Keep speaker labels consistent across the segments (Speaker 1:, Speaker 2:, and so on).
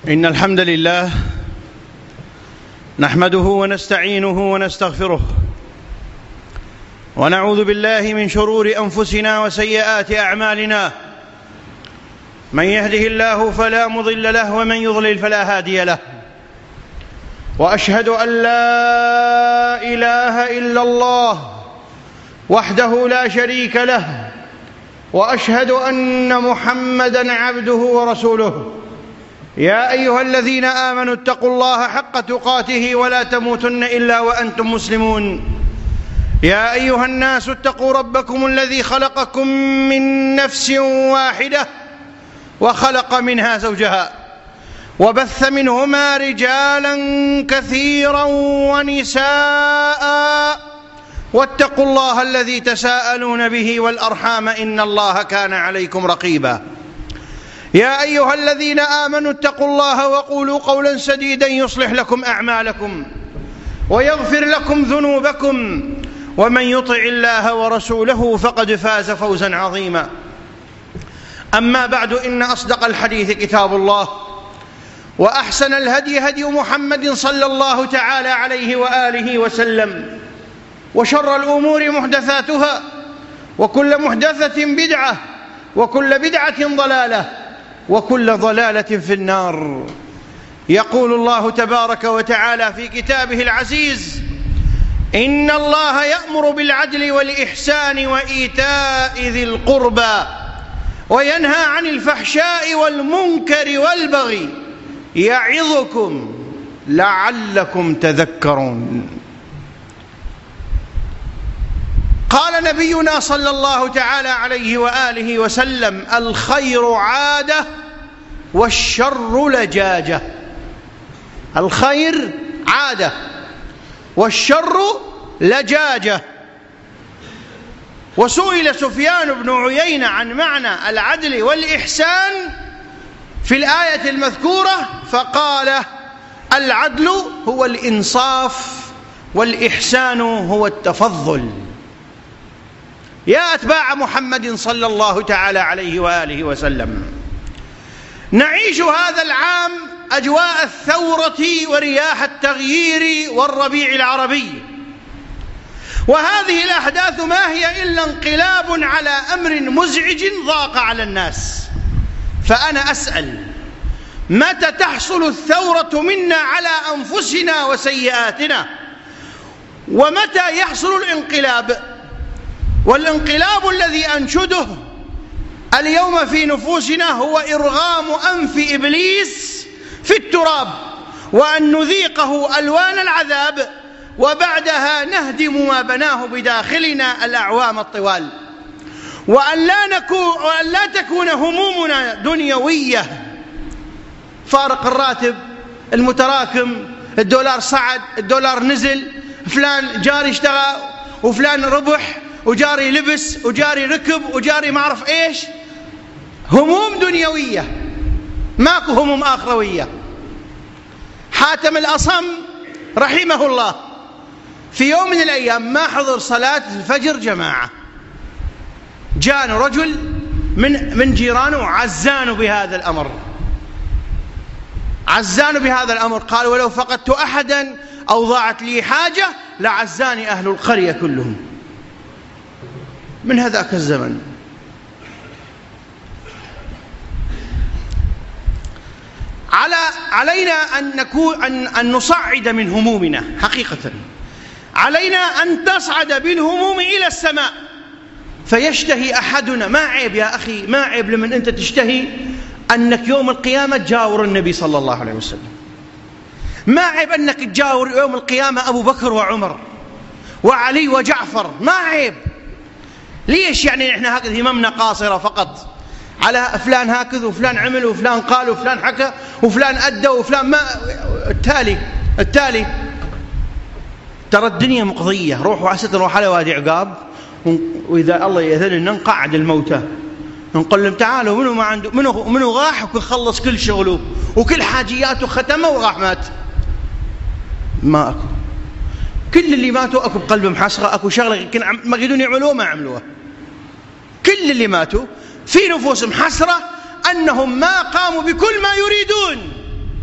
Speaker 1: إن الحمد لله نحمده ونستعينه ونستغفره ونعوذ بالله من شرور أنفسنا وسيئات أعمالنا. من يهده الله فلا مضل له ومن يضلل فلا هادي له. وأشهد أن لا إله إلا الله وحده لا شريك له، وأشهد أن محمدًا عبده ورسوله. يا أيها الذين آمنوا اتقوا الله حق تقاته ولا تموتن إلا وأنتم مسلمون. يا أيها الناس اتقوا ربكم الذي خلقكم من نفس واحدة وخلق منها زوجها وبث منهما رجالا كثيرا ونساء، واتقوا الله الذي تساءلون به والأرحام إن الله كان عليكم رقيبا. يا أيها الذين آمنوا اتقوا الله وقولوا قولا سديدا يصلح لكم أعمالكم ويغفر لكم ذنوبكم، ومن يطع الله ورسوله فقد فاز فوزا عظيما. أما بعد، إن أصدق الحديث كتاب الله، وأحسن الهدي هدي محمد صلى الله تعالى عليه وآله وسلم، وشر الأمور محدثاتها، وكل محدثة بدعة، وكل بدعة ضلالة، وكل ضلالة في النار. يقول الله تبارك وتعالى في كتابه العزيز: إن الله يأمر بالعدل والإحسان وإيتاء ذي القربى وينهى عن الفحشاء والمنكر والبغي يعظكم لعلكم تذكرون. قال نبينا صلى الله تعالى عليه وآله وسلم: الخير عادة والشر لجاجة. الخير عادة والشر لجاجة. وسئل سفيان بن عيينة عن معنى العدل والإحسان في الآية المذكورة فقال: العدل هو الإنصاف والإحسان هو التفضل. يا أتباع محمد صلى الله تعالى عليه وآله وسلم، نعيش هذا العام أجواء الثورة ورياح التغيير والربيع العربي، وهذه الأحداث ما هي إلا انقلاب على أمر مزعج ضاق على الناس. فأنا أسأل: متى تحصل الثورة منا على أنفسنا وسيئاتنا؟ ومتى يحصل الانقلاب؟ والانقلاب الذي أنشده اليوم في نفوسنا هو إرغام أنف إبليس في التراب، وأن نذيقه ألوان العذاب، وبعدها نهدم ما بناه بداخلنا الأعوام الطوال، وأن لا تكون همومنا دنيوية. فارق الراتب المتراكم، الدولار صعد، الدولار نزل، فلان جاري اشتغى وفلان ربح وجاري لبس وجاري ركب وجاري ما أعرف إيش. هموم دنيوية، ماكو هموم آخروية. حاتم الأصم رحمه الله في يوم من الأيام ما حضر صلاة الفجر جماعة، جاء رجل من جيرانه عزانه بهذا الأمر، عزانه بهذا الأمر. قال: ولو فقدت أحدا أو ضاعت لي حاجة لعزاني أهل القرية كلهم. من هذاك الزمن علينا أن نصعد من همومنا. حقيقة علينا أن تصعد بالهموم إلى السماء، فيشتهي أحدنا. ما عيب يا أخي، ما عيب لمن أنت تشتهي أنك يوم القيامة تجاور النبي صلى الله عليه وسلم. ما عيب أنك تجاور يوم القيامة أبو بكر وعمر وعلي وجعفر. ما عيب. ليش يعني إحنا هكذا هممنا قاصرة فقط على فلان هكذا وفلان عمل وفلان قال وفلان حكى وفلان أدى وفلان ما. التالي ترى الدنيا مقضية. روحوا عسى نروح على وادي عقاب، وإذا الله يأذن نقعد الموتى نقول لهم: تعالوا، منو ما عنده، منو راح وخلص كل شغله وكل حاجياته ختمه وراح مات. ما أكو. كل اللي ماتوا أكو بقلبهم حسرة، أكو شغلة يمكن ما يقدرون يعملوها ما عملوها. كل اللي ماتوا في نفوسهم حسرة أنهم ما قاموا بكل ما يريدون.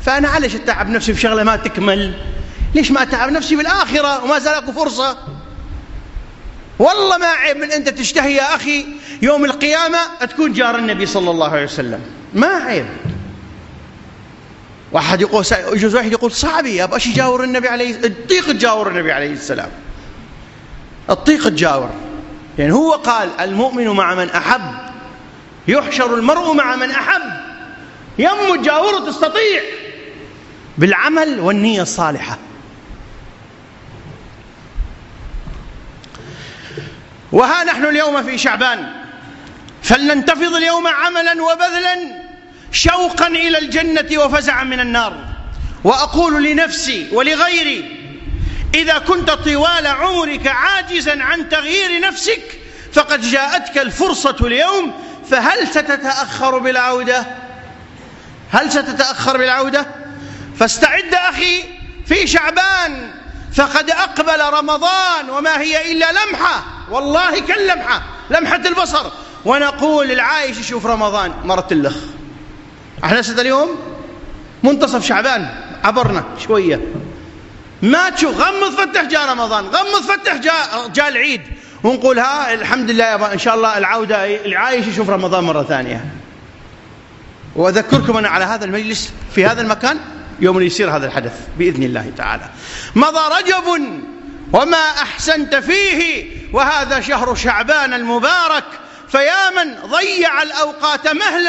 Speaker 1: فأنا عليش أتعب نفسي في شغلة ما تكمل؟ ليش ما أتعب نفسي بالآخرة وما زال أكو فرصة؟ والله ما عيب من أنت تشتهي يا أخي يوم القيامة تكون جار النبي صلى الله عليه وسلم، ما عيب. واحد يقول يجوز واحد يقول صعب يا أبغى يجاور النبي عليه، تطيق تجاور النبي عليه السلام، تطيق تجاور، يعني هو قال المؤمن مع من أحب، يحشر المرء مع من أحب، يم تجاوره تستطيع بالعمل والنية الصالحة. وها نحن اليوم في شعبان، فلننتفض اليوم عملا وبذلا شوقا إلى الجنة وفزعا من النار. وأقول لنفسي ولغيري: إذا كنت طوال عمرك عاجزا عن تغيير نفسك فقد جاءتك الفرصة اليوم، فهل ستتأخر بالعودة؟ هل ستتأخر بالعودة؟ فاستعد أخي في شعبان، فقد أقبل رمضان وما هي إلا لمحة، والله كاللمحة، لمحة البصر. ونقول العايش يشوف رمضان مرت اللخ. احنا اليوم منتصف شعبان، عبرنا شوية، ما تشوف غمض فتح جاء رمضان، غمض فتح جاء العيد، ونقول ها الحمد لله يا إن شاء الله العودة، العايش يشوف رمضان مرة ثانية. وأذكركم أنا على هذا المجلس في هذا المكان يوم يصير هذا الحدث بإذن الله تعالى. مضى رجب وما أحسنت فيه، وهذا شهر شعبان المبارك، فيا من ضيع الأوقات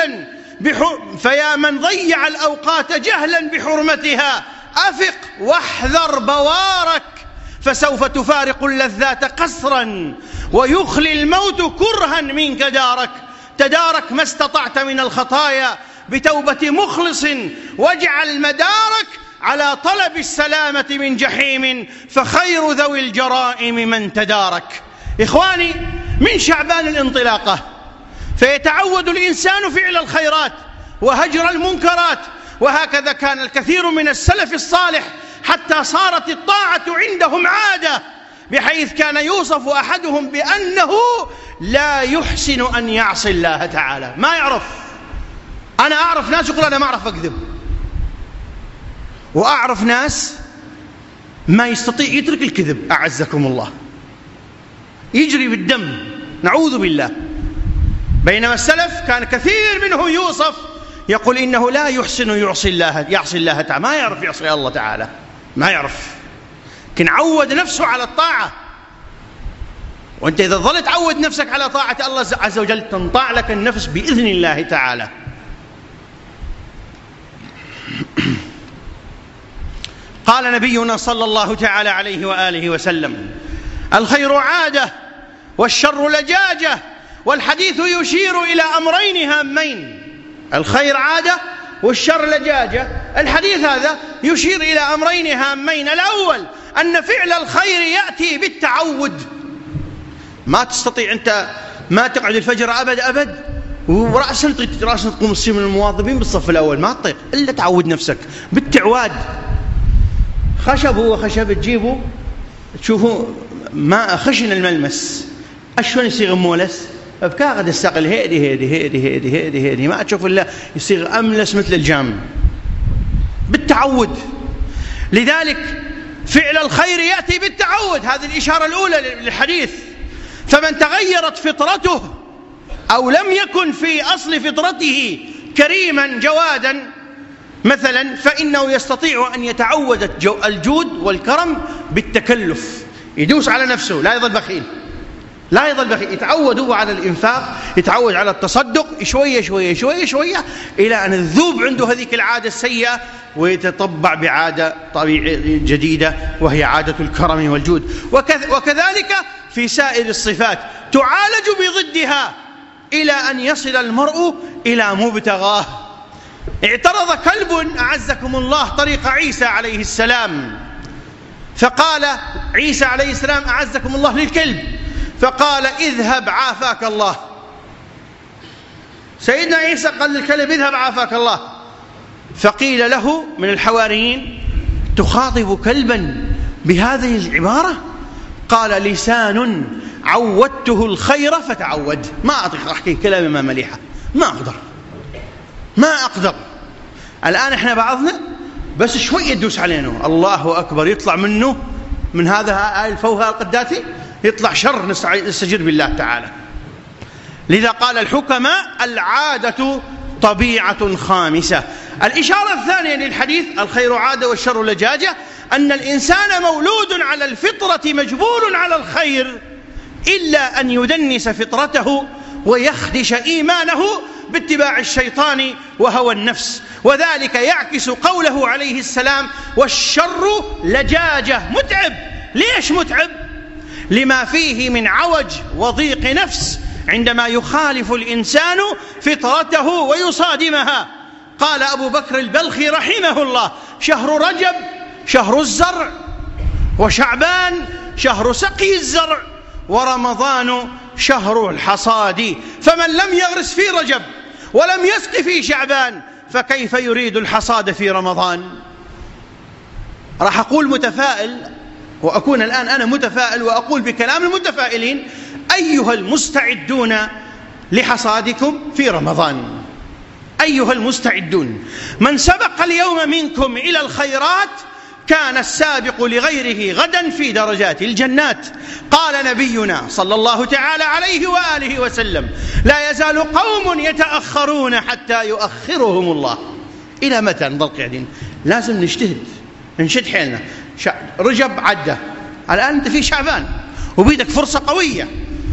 Speaker 1: جهلا بحرمتها أفق واحذر بوارك، فسوف تفارق اللذات قسرا ويخلي الموت كرها منك دارك. تدارك ما استطعت من الخطايا بتوبة مخلص، واجعل مدارك على طلب السلامة من جحيم، فخير ذوي الجرائم من تدارك. إخواني، من شعبان الانطلاقة، فيتعود الإنسان فعل الخيرات وهجر المنكرات، وهكذا كان الكثير من السلف الصالح حتى صارت الطاعة عندهم عادة، بحيث كان يوصف أحدهم بأنه لا يحسن أن يعصي الله تعالى، ما يعرف. أنا أعرف ناس يقول أنا ما أعرف أكذب، وأعرف ناس ما يستطيع يترك الكذب، أعزكم الله، يجري بالدم، نعوذ بالله. بينما السلف كان كثير منهم يوصف يقول إنه لا يحسن يعصي الله تعالى، ما يعرف يعصي الله تعالى، ما يعرف، لكن عود نفسه على الطاعة. وأنت إذا ظلت عود نفسك على طاعة الله عز وجل تنطع لك النفس بإذن الله تعالى. قال نبينا صلى الله تعالى عليه وآله وسلم: الخير عادة والشر لجاجة. والحديث يشير إلى أمرين هامين، الخير عادة والشر لجاجة. الحديث هذا يشير إلى أمرين هامين: الأول أن فعل الخير يأتي بالتعود، ما تستطيع أنت ما تقعد الفجر أبد ورأسا تقوم تصير من المواظبين بالصف الأول، ما تطيق إلا تعود نفسك بالتعواد. خشب هو خشب تجيبه تشوفوا ما خشن الملمس، أشون يصير مولس بكاغد الساقل هيدي ما تشوف إلا يصير أملس مثل الجام بالتعود. لذلك فعل الخير يأتي بالتعود، هذه الإشارة الأولى للحديث. فمن تغيرت فطرته أو لم يكن في أصل فطرته كريما جوادا مثلا، فإنه يستطيع أن يتعود الجود والكرم بالتكلف، يدوس على نفسه، لا يظل بخيل، يتعود هو على الإنفاق، يتعود على التصدق شوية شوية شوية شوية إلى أن تذوب عنده هذيك العادة السيئة ويتطبع بعادة طبيعية جديدة وهي عادة الكرم والجود. وكذلك في سائر الصفات تعالج بضدها إلى أن يصل المرء إلى مبتغاه. اعترض كلب أعزكم الله طريق عيسى عليه السلام، فقال عيسى عليه السلام أعزكم الله للكلب، فقال اذهب عافاك الله. سيدنا عيسى قال للكلب اذهب عافاك الله، فقيل له من الحواريين تخاطب كلبا بهذه العبارة؟ قال لسان عودته الخير فتعود. ما أطيق أحكي كلام ما مليحة، ما أقدر. الآن إحنا بعضنا بس شوية يدوس علينا، الله أكبر، يطلع منه من هذا الفوهة القداتي يطلع شر، نستجير بالله تعالى. لذا قال الحكماء: العادة طبيعة خامسة. الإشارة الثانية للحديث: الخير عادة والشر لجاجة، أن الإنسان مولود على الفطرة مجبول على الخير، إلا أن يدنس فطرته ويخدش إيمانه باتباع الشيطان وهوى النفس، وذلك يعكس قوله عليه السلام: والشر لجاجة، متعب. ليش متعب؟ لما فيه من عوج وضيق نفس عندما يخالف الإنسان فطرته ويصادمها. قال أبو بكر البلخي رحمه الله: شهر رجب شهر الزرع، وشعبان شهر سقي الزرع، ورمضان شهر الحصاد، فمن لم يغرس في رجب ولم يسق في شعبان فكيف يريد الحصاد في رمضان؟ راح أقول متفائل، وأكون الآن أنا متفائل وأقول بكلام المتفائلين: أيها المستعدون لحصادكم في رمضان، أيها المستعدون، من سبق اليوم منكم إلى الخيرات كان السابق لغيره غدا في درجات الجنات. قال نبينا صلى الله تعالى عليه وآله وسلم: لا يزال قوم يتأخرون حتى يؤخرهم الله. إلى متى نظل قاعدين؟ لازم نجتهد، نشد حيلنا. رجب عدى، الآن أنت في شعبان وبيدك فرصة قوية.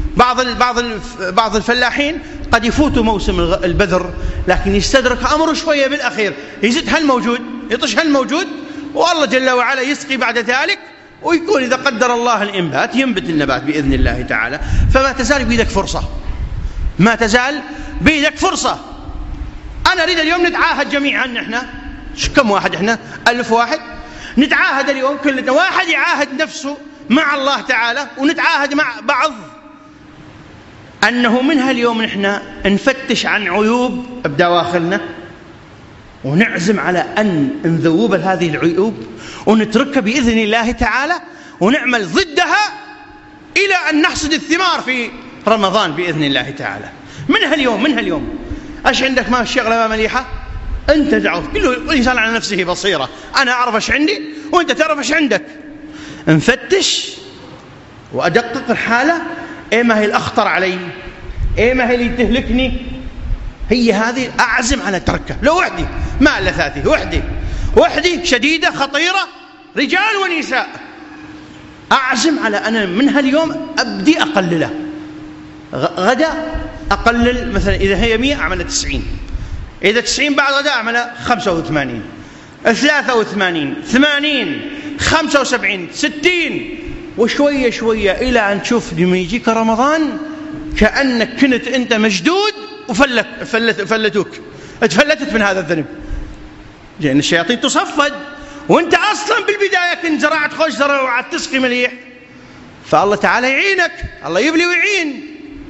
Speaker 1: بعض الفلاحين قد يفوتوا موسم البذر، لكن يستدرك أمره شوية بالأخير، يزيد هالموجود، يطش هالموجود، والله جل وعلا يسقي بعد ذلك، ويكون إذا قدر الله الإنبات ينبت النبات بإذن الله تعالى. فما تزال بيدك فرصة، ما تزال بيدك فرصة. أنا أريد اليوم نتعاهد جميعا، نحن كم واحد؟ إحنا 1000 واحد. نتعاهد اليوم كلنا، واحد يعاهد نفسه مع الله تعالى، ونتعاهد مع بعض أنه من هاليوم نحن نفتش عن عيوب بدواخلنا، ونعزم على أن نذوب هذه العيوب ونتركها بإذن الله تعالى، ونعمل ضدها إلى أن نحصد الثمار في رمضان بإذن الله تعالى. من هاليوم أش عندك؟ ما الشغلة ما مليحة؟ أنت تعرف، كل إنسان على نفسه بصيرة، أنا أعرف أش عندي وأنت تعرف أش عندك. نفتش وأدقق الحالة، إيه ما هي الأخطر علي، إيه ما هي اللي تهلكني، هي هذه أعزم على تركه. لو وحدي ما لثاثي، وحدي شديدة خطيرة، رجال ونساء، أعزم على أنا من هاليوم أبدي أقلله. غدا أقلل، مثلا إذا هي 100 أعمل 90، إذا 90 بعد غدا أعمل 85، 83، 80، 75، 60، وشوية شوية إلى أن تشوف لما يجيك رمضان كأنك كنت أنت مشدود وفلتوك، اتفلتت من هذا الذنب، لأن الشياطين تصفد، وأنت أصلا بالبداية كنت زرعت خوش زرع وعد تسقي مليح، فالله تعالى يعينك، الله يبلي ويعين.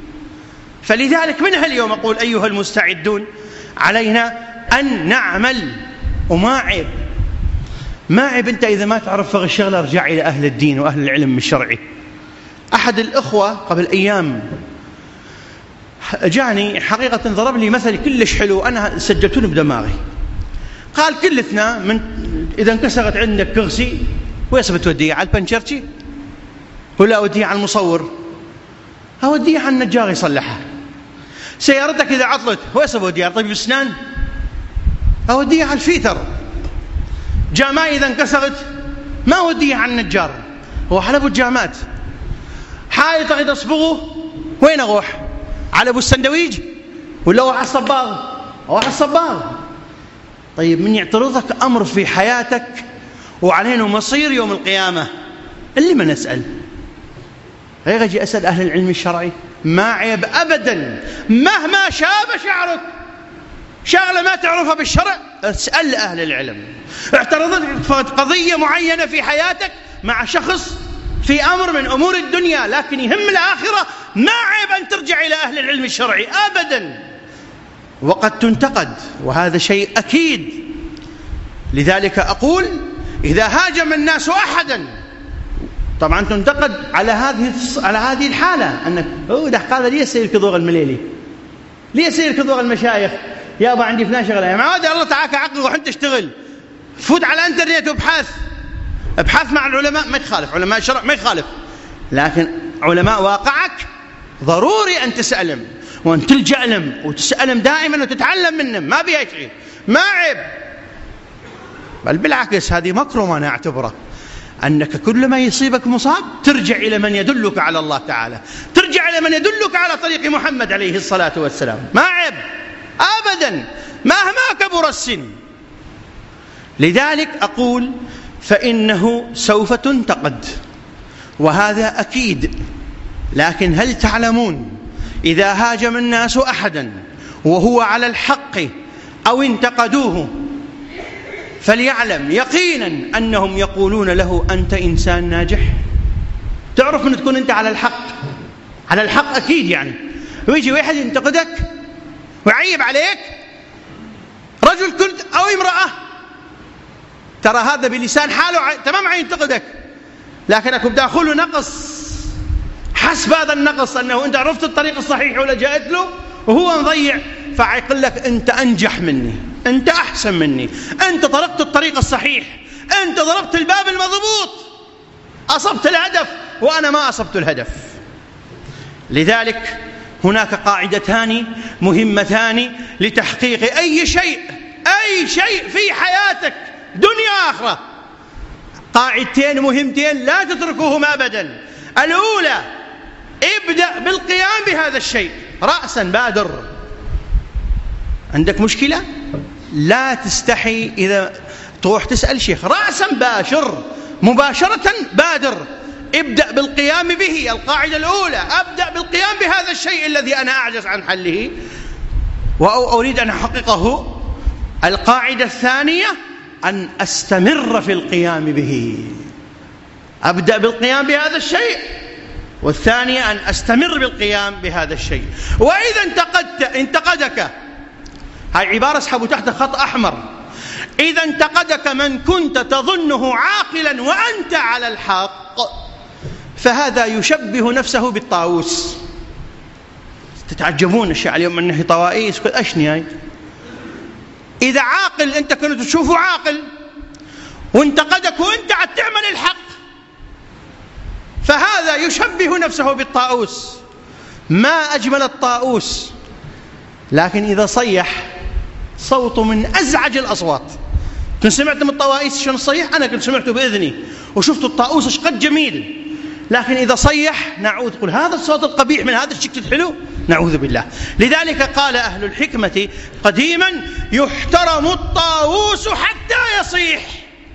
Speaker 1: فلذلك من هاليوم أقول: أيها المستعدون، علينا أن نعمل. وما عيب، ما عيب أنت إذا ما تعرف فغ الشغلة ارجع إلى أهل الدين وأهل العلم الشرعي. أحد الإخوة قبل أيام جاني حقيقة ضرب لي مثل كلش حلو، أنا سجلتونه بدماغي. قال: كلتنا من إذا انكسرت عندك كرسي ويش بتوديه؟ على البنشرتي ولا أوديه على المصور؟ أوديه على النجار يصلحها. سيارتك إذا عطلت ويش بوديه؟ على طبيب الأسنان؟ أوديه على الفيتر. جاماي إذا انكسرت ما أوديه على النجار، هو على أبو الجامات. حائط إذا صبغه وين أروح؟ على أبو السندويج ولا على الصباغ؟ أو على الصباغ. طيب من يعترضك أمر في حياتك وعلينا مصير يوم القيامة، اللي ما نسأل غير أجي أسأل أهل العلم الشرعي؟ ما عيب أبدا، مهما شاب شعرك شغلة ما تعرفها بالشرع اسأل أهل العلم. اعترضت قضية معينة في حياتك مع شخص في أمر من أمور الدنيا لكن يهم الآخرة، ما عيب أن ترجع إلى أهل العلم الشرعي أبدا، وقد تنتقد وهذا شيء أكيد. لذلك أقول: إذا هاجم الناس أحدا، طبعا تنتقد على هذه الحالة، أنك ده قال لي يصير كذوغ المليلي، ليه يصير كذوغ المشايخ؟ يا أبا عندي فلان شغلة، يا معود الله تعالى عقل وحن تشتغل. فوت على الانترنت ابحث مع العلماء، ما يخالف، علماء الشرع ما يخالف، لكن علماء واقعك ضروري أن تسألهم وأن تلجأ لهم وتسألهم دائما وتتعلم منهم، ما بيها شيء، ما عيب، بل بالعكس هذه مكرمة. أنا أعتبره أنك كل ما يصيبك مصاب ترجع إلى من يدلك على الله تعالى، ترجع إلى من يدلك على طريق محمد عليه الصلاة والسلام، ما عيب أبدا مهما كبر السن. لذلك أقول فإنه سوف تنتقد، وهذا أكيد. لكن هل تعلمون إذا هاجم الناس أحدا وهو على الحق أو انتقدوه فليعلم يقينا أنهم يقولون له أنت إنسان ناجح؟ تعرف من تكون أنت على الحق أكيد يعني، ويجي واحد ينتقدك ويعيب عليك، رجل كنت أو امرأة، ترى هذا بلسان حاله تمام ينتقدك، لكن أكو بداخله نقص، حسب هذا النقص أنه أنت عرفت الطريق الصحيح ولجأت له وهو مضيع، فيقول لك أنت أنجح مني، أنت أحسن مني، أنت طرقت الطريق الصحيح، أنت ضربت الباب المضبوط، أصبت الهدف وأنا ما أصبت الهدف. لذلك هناك قاعدتان مهمتان لتحقيق أي شيء في حياتك دنيا آخرة، قاعدتين مهمتين لا تتركوهما أبدا. الأولى ابدأ بالقيام بهذا الشيء رأسا، بادر. عندك مشكلة لا تستحي إذا تروح تسأل شيخ، رأسا باشر، مباشرة بادر، ابدأ بالقيام به. القاعدة الأولى أبدأ بالقيام بهذا الشيء الذي أنا أعجز عن حله وأريد أن أحققه. القاعدة الثانية أن أستمر في القيام به، أبدأ بالقيام بهذا الشيء، والثانية أن أستمر بالقيام بهذا الشيء. وإذا انتقدك، هاي عبارة اسحبوا تحت خط أحمر، إذا انتقدك من كنت تظنه عاقلا وأنت على الحق فهذا يشبه نفسه بالطاووس. تتعجبون الشيء اليوم من ناحية طوائيس، أشني هاي؟ إذا عاقل أنت كنت تشوفه عاقل وانتقدك وأنت عاد تعمل الحق فهذا يشبه نفسه بالطاووس. ما أجمل الطاووس، لكن إذا صيح صوته من أزعج الأصوات. كنت سمعت من الطوائيس شنو صيح؟ أنا كنت سمعته بإذني وشفت الطاووس ايش قد جميل، لكن إذا صيح نعوذ، قل هذا الصوت القبيح من هذا الشكل الحلو، نعوذ بالله. لذلك قال أهل الحكمة قديما يحترم الطاووس حتى يصيح،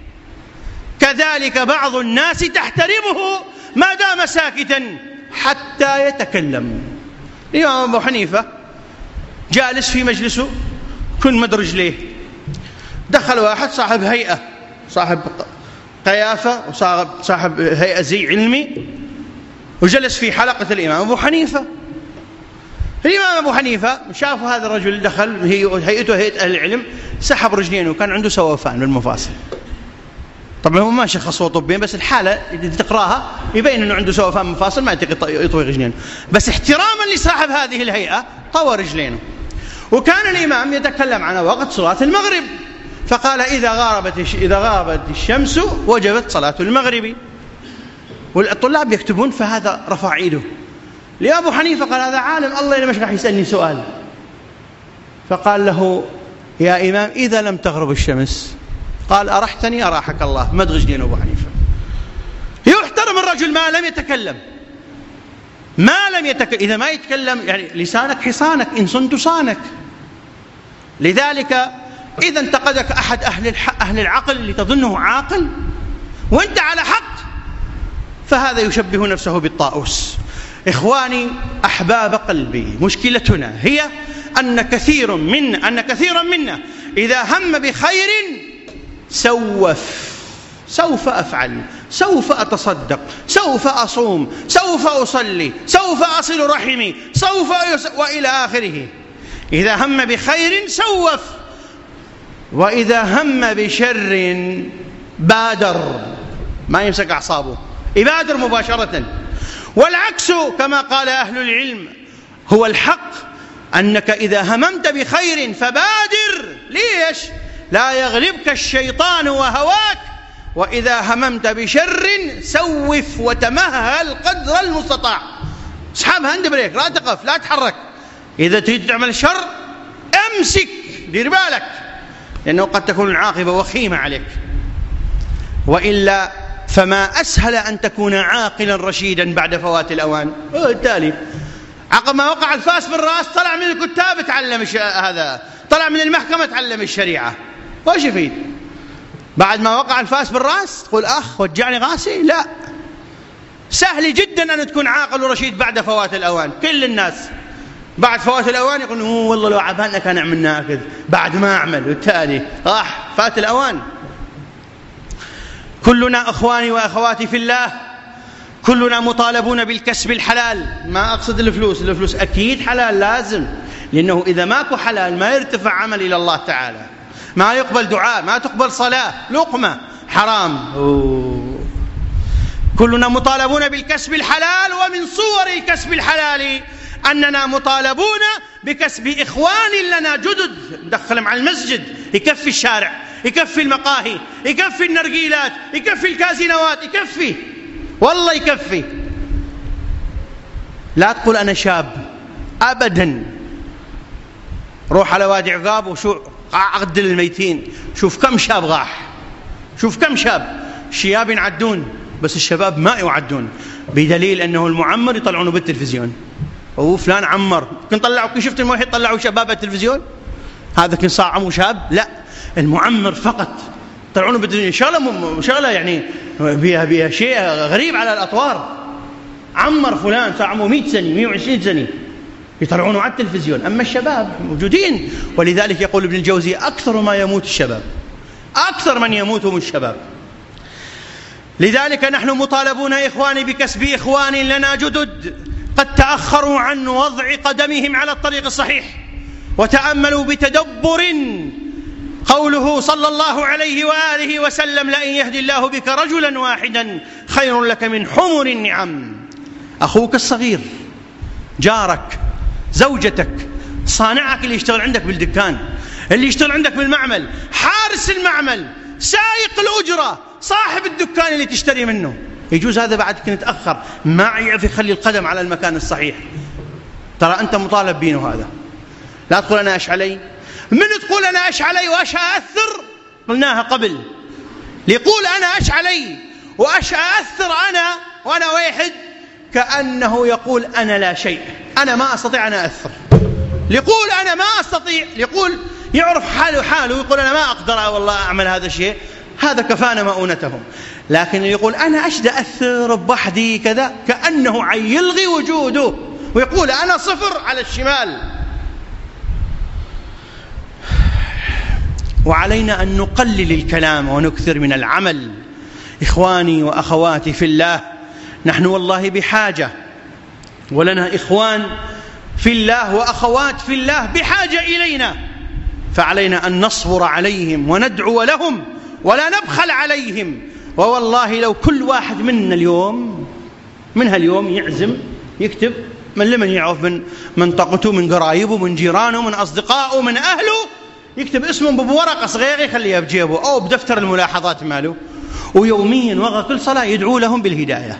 Speaker 1: كذلك بعض الناس تحترمه ما دام ساكتا حتى يتكلم. الإمام أبو حنيفة جالس في مجلسه كن مد رجليه، دخل واحد صاحب هيئة، صاحب قيافة وصاحب هيئة زي علمي، وجلس في حلقة الإمام أبو حنيفة. الإمام أبو حنيفة شاف هذا الرجل دخل، هيئته هيئة أهل العلم، سحب رجلين وكان عنده سوفان بالمفاصل. طبعا هو ما شخصه طبيا، بس الحالة إذا تقراها يبين أنه عنده سوفان مفاصل، ما يطوي رجلينه، بس احتراما لصاحب هذه الهيئة طوى رجلينه. وكان الإمام يتكلم عن وقت صلاة المغرب، فقال إذا غابت الشمس وجبت صلاة المغرب. والطلاب يكتبون، فهذا رفع ايده لأبو حنيفة قال هذا عالم، الله مش راح يسألني سؤال. فقال له يا إمام إذا لم تغرب الشمس؟ قال أرحتني أراحك الله. مد رجلين أبو حنيفة. يحترم الرجل ما لم يتكلم، إذا ما يتكلم يعني لسانك حصانك، إن صنت صانك. لذلك إذا انتقدك أحد أهل العقل اللي تظنه عاقل وأنت على حق فهذا يشبه نفسه بالطاووس. إخواني أحباب قلبي، مشكلتنا هي أن كثيرا منا إذا هم بخير سوف أفعل، سوف أتصدق، سوف أصوم، سوف أصلي، سوف أصل رحمي، وإلى آخره. إذا هم بخير سوف، وإذا هم بشر بادر، ما يمسك أعصابه، يبادر مباشرة. والعكس كما قال أهل العلم هو الحق، أنك إذا هممت بخير فبادر. ليش؟ لا يغلبك الشيطان وهواك، وإذا هممت بشر سوف وتمهل قدر المستطاع. اسحب هاند بريك، لا تقف لا تحرك. إذا تريد تعمل شر أمسك، دير بالك، لأنه قد تكون العاقبة وخيمة عليك. وإلا فما أسهل أن تكون عاقلا رشيدا بعد فوات الأوان. التالي عقب ما وقع الفاس بالرأس طلع من الكتاب تعلم هذا، طلع من المحكمة تعلم الشريعة، وش يفيد؟ بعد ما وقع الفاس بالرأس تقول أخ وجعني راسي؟ لا، سهل جدا أن تكون عاقل ورشيد بعد فوات الأوان. كل الناس بعد فوات الأوان يقول والله لو عبالنا كان عملنا كذا، بعد ما أعمل والتالي فات الأوان. كلنا أخواني وأخواتي في الله، كلنا مطالبون بالكسب الحلال. ما أقصد الفلوس، الفلوس أكيد حلال لازم، لأنه إذا ماكو حلال ما يرتفع عمل إلى الله تعالى، ما يقبل دعاء، ما تقبل صلاة، لقمة حرام. كلنا مطالبون بالكسب الحلال، ومن صور الكسب الحلال أننا مطالبون بكسب إخوان لنا جدد، ندخلهم على المسجد، يكفي الشارع، يكفي المقاهي، يكفي النرجيلات، يكفي الكازينوات، يكفي والله يكفي. لا تقول أنا شاب أبدا. روح على وادي عقاب وشو عقد الميتين، شوف كم شاب غاح، شوف كم شاب. الشياب يعدون بس الشباب ما يعدون، بدليل أنه المعمر يطلعونه بالتلفزيون. وفلان عمر، كن طلعوا، كن شفت الموحد طلعوا شباب بالتلفزيون، هذا كن صاعموا شاب. لا، المعمر فقط طلعونه بالتلفزيون. شغلة يعني بها شيء غريب على الأطوار. عمر فلان صاعموا 100 سنة 120 سنة يطلعونه على التلفزيون، أما الشباب موجودين. ولذلك يقول ابن الجوزي أكثر ما يموت الشباب، أكثر من يموتهم الشباب. لذلك نحن مطالبون إخواني بكسب إخوان لنا جدد قد تأخروا عن وضع قدمهم على الطريق الصحيح. وتأملوا بتدبر قوله صلى الله عليه وآله وسلم: لئن يهدي الله بك رجلا واحدا خير لك من حمر النعم. أخوك الصغير، جارك، زوجتك، صانعك اللي يشتغل عندك بالدكان، اللي يشتغل عندك بالمعمل، حارس المعمل، سائق الأجرة، صاحب الدكان اللي تشتري منه. يجوز هذا بعد كنت أخر ما يعرف يخلي القدم على المكان الصحيح، ترى أنت مطالب بينه هذا. لا تقول أنا أش علي. من تقول أنا أش علي وأش أأثر؟ قلناها قبل. ليقول أنا أش علي وأش أأثر أنا وأنا واحد، كأنه يقول أنا لا شيء، أنا ما أستطيع أن أأثر. ليقول أنا ما أستطيع، ليقول يعرف حاله ويقول أنا ما أقدر والله أعمل هذا الشيء، هذا كفانا مؤونتهم. لكن يقول أنا أشد أثر بوحدي كذا، كأنه يلغي وجوده ويقول أنا صفر على الشمال. وعلينا أن نقلل الكلام ونكثر من العمل. إخواني وأخواتي في الله، نحن والله بحاجة، ولنا إخوان في الله وأخوات في الله بحاجة إلينا، فعلينا أن نصبر عليهم وندعو لهم ولا نبخل عليهم. ووالله لو كل واحد منا اليوم يعزم يكتب من لمن يعرف من منطقته، من قرايبه، من جيرانه، من أصدقائه، من أهله، يكتب اسمهم بورقة صغيرة يخليها بجيبه أو بدفتر الملاحظات ماله، ويوميا وغا كل صلاة يدعو لهم بالهداية.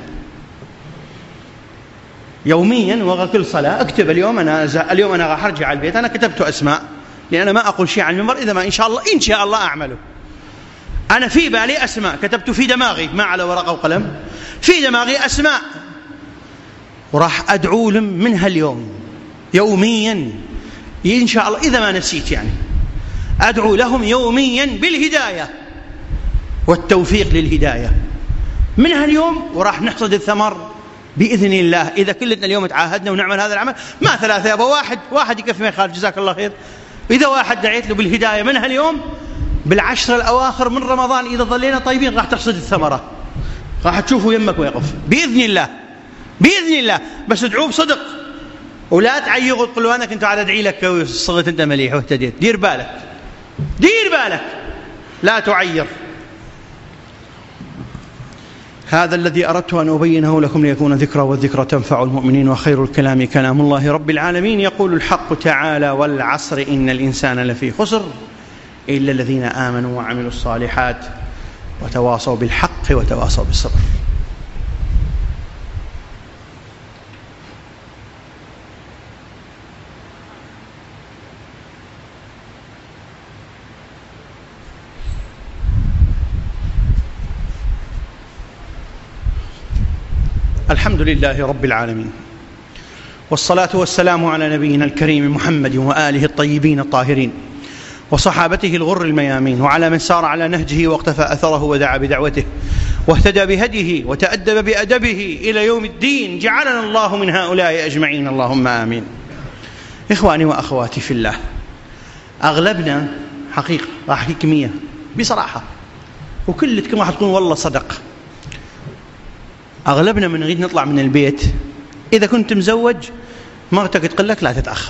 Speaker 1: يوميا وغا كل صلاة اكتب اليوم أنا راح أرجع البيت أنا كتبت أسماء، لأن أنا ما أقول شيء عن المنبر إذا ما إن شاء الله أعمله. أنا في بالي أسماء كتبت في دماغي، ما على ورقة وقلم، في دماغي أسماء، وراح أدعو لهم منها اليوم يوميا إن شاء الله إذا ما نسيت، يعني أدعو لهم يوميا بالهداية والتوفيق للهداية منها اليوم، وراح نحصد الثمر بإذن الله. إذا كلنا اليوم تعاهدنا ونعمل هذا العمل، ما ثلاثة يبقى واحد يكفي ما يخالف، جزاك الله خير. إذا واحد دعيت له بالهداية منها اليوم، بالعشر الأواخر من رمضان إذا ظلينا طيبين راح تحصد الثمرة، راح تشوفوا يمك ويقف بإذن الله، بإذن الله. بس ادعوه بصدق ولا تعيق وتقول له أنا كنت على أدعي لك صغت أنت مليح واهتديت. دير بالك لا تعير. هذا الذي أردت أن أبينه لكم ليكون ذكرى، والذكرى تنفع المؤمنين، وخير الكلام كلام الله رب العالمين. يقول الحق تعالى: والعصر إن الإنسان لفي خسر إلا الذين آمنوا وعملوا الصالحات وتواصوا بالحق وتواصوا بالصبر. الحمد لله رب العالمين، والصلاة والسلام على نبينا الكريم محمد وآله الطيبين الطاهرين وصحابته الغر الميامين، وعلى من سار على نهجه واقتفى أثره ودعا بدعوته واهتدى بهديه وتأدب بأدبه إلى يوم الدين. جعلنا الله من هؤلاء أجمعين، اللهم آمين. إخواني وأخواتي في الله، أغلبنا حقيقة راح أحكي كمية بصراحة وكلتكم راح تقول والله صدق. أغلبنا من نريد نطلع من البيت، إذا كنت مزوج مرتك تقول لك لا تتأخر،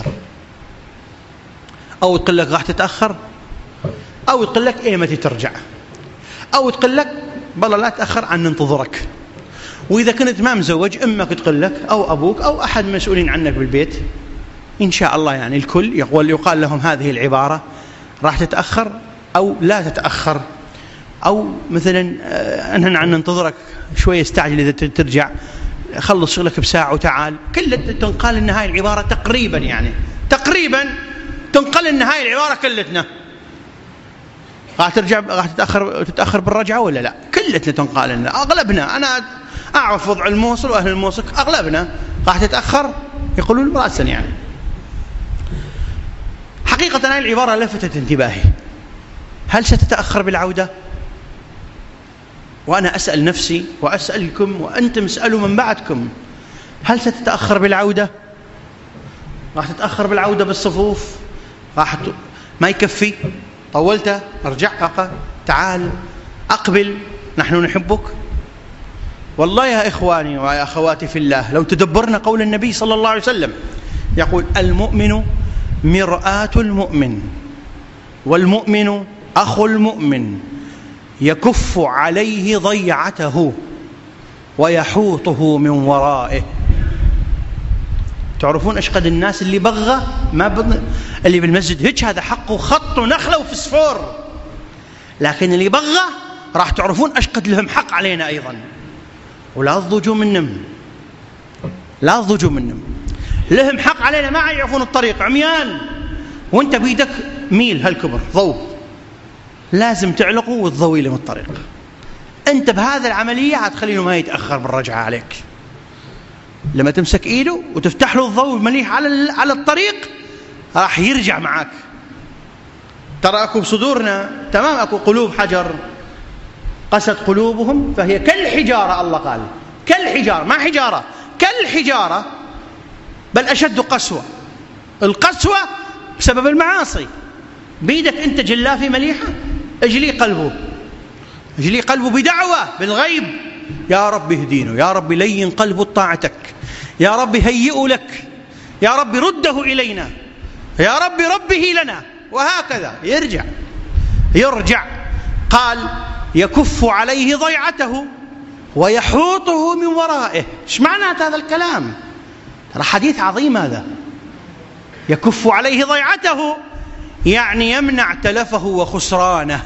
Speaker 1: أو تقول لك راح تتأخر، أو تقول لك إيه متى ترجع، أو تقول لك بالله لا تأخر عن ننتظرك. وإذا كنت ما مزوج أمك تقول لك أو أبوك أو أحد مسؤولين عنك بالبيت إن شاء الله، يعني الكل يقال لهم هذه العبارة راح تتأخر أو لا تتأخر، أو مثلا أنهن عن ننتظرك شوية، استعجل إذا ترجع، خلص شغلك بساعة وتعال. كل تنقال إن هاي العبارة تقريبا، يعني تقريبا تنقل إن هاي العبارة كلتنا راح ترجع، راح تتأخر بالرجعة ولا لا. كلتنا تنقال لنا، أغلبنا أنا أعرف وضع الموصل وأهل الموصل أغلبنا راح تتأخر يقولون رأسا. يعني حقيقة هاي العبارة لفتت انتباهي، هل ستتأخر بالعودة؟ وأنا أسأل نفسي وأسألكم وأنتم اسألوا من بعدكم، هل ستتأخر بالعودة؟ راح تتأخر بالعودة بالصفوف، ما يكفي، طولت، ارجع، تعال، أقبل، نحن نحبك. والله يا إخواني ويا أخواتي في الله، لو تدبرنا قول النبي صلى الله عليه وسلم يقول المؤمن مرآة المؤمن، والمؤمن أخو المؤمن، يكف عليه ضيعته ويحوطه من ورائه. تعرفون ايش قد الناس اللي بغى اللي بالمسجد هيك هذا حقه خط ونخله وفسفور، لكن اللي بغى راح تعرفون ايش قد لهم حق علينا ايضا. ولا تضجوا منهم، لا تضجوا منهم، لهم حق علينا، ما يعرفون الطريق، عميان، وانت بيدك ميل هالكبر ضوء، لازم تعلقوا وتضوي لهم الطريق. انت بهذا العملية هتخليه ما يتأخر بالرجعة عليك. لما تمسك ايده وتفتح له الضوء مليح على الطريق راح يرجع معك. ترى اكو بصدورنا تمام اكو قلوب حجر قست قلوبهم فهي كالحجارة، الله قال كالحجارة، ما حجارة، كالحجارة، بل أشد قسوة. القسوة بسبب المعاصي. بيدك أنت جلافي مليحة، اجلي قلبه، اجلي قلبه بدعوة بالغيب، يا رب اهدينه، يا رب لين قلبه طاعتك، يا رب هيئه لك، يا رب رده إلينا، يا رب ربه لنا، وهكذا يرجع. قال يكف عليه ضيعته ويحوطه من ورائه. ايش معنى هذا الكلام؟ ترى حديث عظيم هذا. يكف عليه ضيعته يعني يمنع تلفه وخسرانه.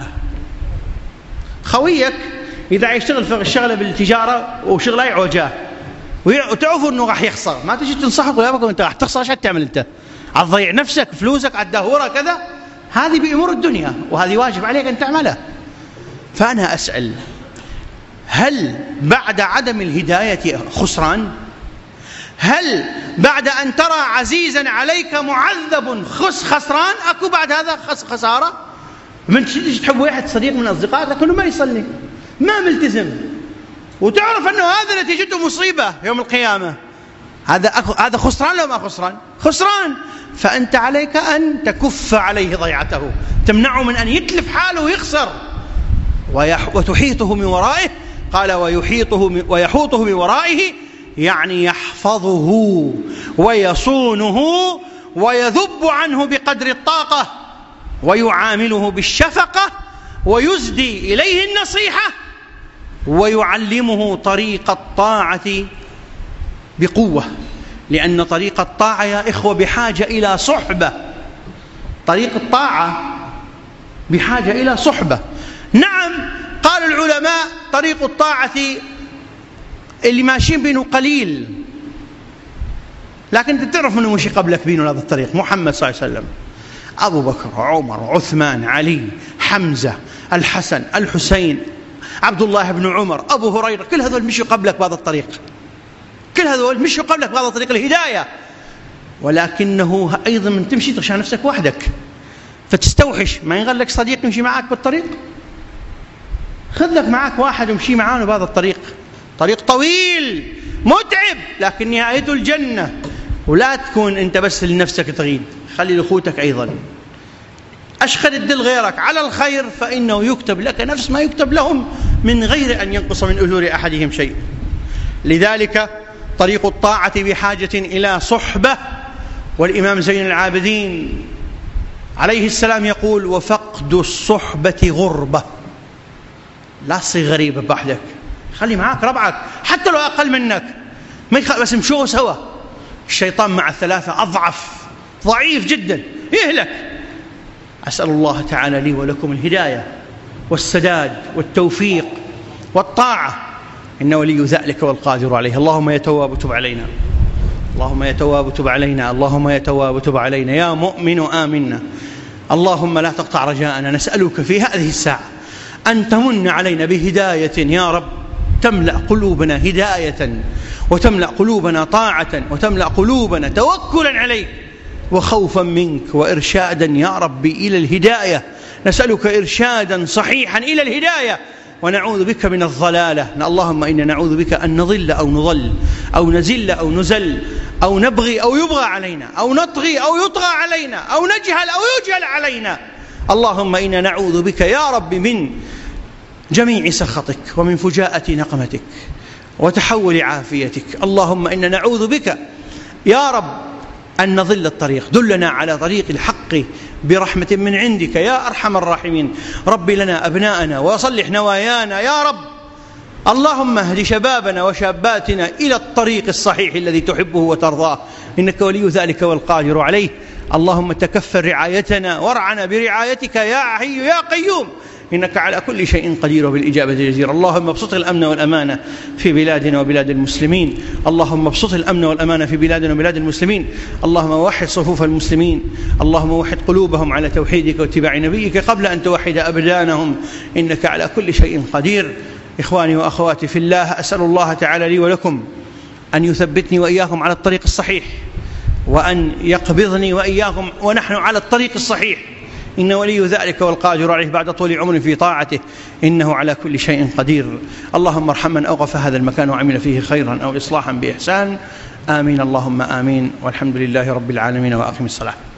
Speaker 1: خويك إذا يشتغل في الشغلة بالتجارة وشغله يعوجاه وتعرفوا أنه راح يخسر، ما تجي تنصحه ويا بكم أنت راح تخسر، ايش تعمل أنت؟ هتضيع نفسك، فلوسك على الدهورة كذا. هذه بأمور الدنيا وهذه واجب عليك أن تعملها. فأنا أسأل، هل بعد عدم الهداية خسران؟ هل بعد أن ترى عزيزا عليك معذب خسران؟ أكو بعد هذا خسارة؟ من تحب واحد صديق من أصدقائك لكنه ما يصلي، ما ملتزم، وتعرف أنه هذا نتيجته مصيبة يوم القيامة، هذا خسران لو ما خسران؟ خسران. فأنت عليك أن تكف عليه ضيعته، تمنعه من أن يتلف حاله ويخسر. وتحيطه من ورائه، قال ويحوطه من ورائه يعني يحفظه ويصونه ويذب عنه بقدر الطاقة ويعامله بالشفقة ويزدي إليه النصيحة ويعلمه طريق الطاعة بقوة، لأن طريق الطاعة يا إخوة بحاجة إلى صحبة. طريق الطاعة بحاجة إلى صحبة. نعم، قال العلماء طريق الطاعة اللي ماشيين بينه قليل، لكن أنت تعرف منه مشي قبلك بينه هذا الطريق. محمد صلى الله عليه وسلم، أبو بكر، عمر، عثمان، علي، حمزة، الحسن، الحسين، عبد الله بن عمر، أبو هريرة، كل هذول مشوا قبلك بهذا الطريق، كل هذول مشوا قبلك بهذا الطريق الهداية. ولكنه أيضا من تمشي تغشى نفسك وحدك فتستوحش، ما ينغل لك صديق يمشي معك بالطريق، خذ لك معك واحد ومشي معانا بهذا الطريق. طريق طويل متعب لكن نهايته الجنة. ولا تكون أنت بس لنفسك تغيد، خلي لأخوتك أيضا. أشخر الدل غيرك على الخير فإنه يكتب لك نفس ما يكتب لهم من غير أن ينقص من أجور أحدهم شيء. لذلك طريق الطاعة بحاجة إلى صحبة. والإمام زين العابدين عليه السلام يقول: وفقد الصحبة غربة. لا تصير غريب بوحدك، خلي معاك ربعك حتى لو أقل منك، بس مشوا سوا. الشيطان مع الثلاثة أضعف، ضعيف جدا، يهلك. أسأل الله تعالى لي ولكم الهداية والسداد والتوفيق والطاعة، إنه ولي ذلك والقادر عليه. اللهم يا تواب تب علينا، اللهم يا تواب تب علينا، اللهم يا تواب تب علينا، يا مؤمن آمنا. اللهم لا تقطع رجاءنا، نسألك في هذه الساعة أن تمن علينا بهداية يا رب، تملأ قلوبنا هداية، وتملأ قلوبنا طاعة، وتملأ قلوبنا توكلا عليك وخوفا منك، وإرشادا يا رب إلى الهداية. نسألك إرشادا صحيحا إلى الهداية، ونعوذ بك من الضلالة. اللهم إنا نعوذ بك أن نضل أو نضل أو نزل أو نزل أو نبغي أو يبغى علينا أو نطغي أو يطغى علينا أو نجهل أو يجهل علينا. اللهم إنا نعوذ بك يا رب من جميع سخطك، ومن فجاءة نقمتك، وتحول عافيتك. اللهم إنا نعوذ بك يا رب أن نضل الطريق، دلنا على طريق الحق برحمة من عندك يا أرحم الراحمين. رب لنا أبناءنا وصلح نوايانا يا رب. اللهم اهد شبابنا وشاباتنا إلى الطريق الصحيح الذي تحبه وترضاه، إنك ولي ذلك والقادر عليه. اللهم تكفل رعايتنا وارعنا برعايتك يا حي يا قيوم، إنك على كل شيء قدير وبالإجابة جدير. اللهم ابسط الأمن والأمانة في بلادنا وبلاد المسلمين، اللهم ابسط الأمن والأمانة في بلادنا وبلاد المسلمين. اللهم وحد صفوف المسلمين، اللهم وحد قلوبهم على توحيدك واتباع نبيك قبل أن توحد أبدانهم، إنك على كل شيء قدير. إخواني وأخواتي في الله، أسأل الله تعالى لي ولكم أن يثبتني وإياكم على الطريق الصحيح، وأن يقبضني وإياكم ونحن على الطريق الصحيح، إن ولي ذلك والقادر عليه بعد طول عمر في طاعته، إنه على كل شيء قدير. اللهم ارحم من أوقف هذا المكان وعمل فيه خيرا أو إصلاحا بإحسان. آمين اللهم آمين، والحمد لله رب العالمين، وأقم الصلاة.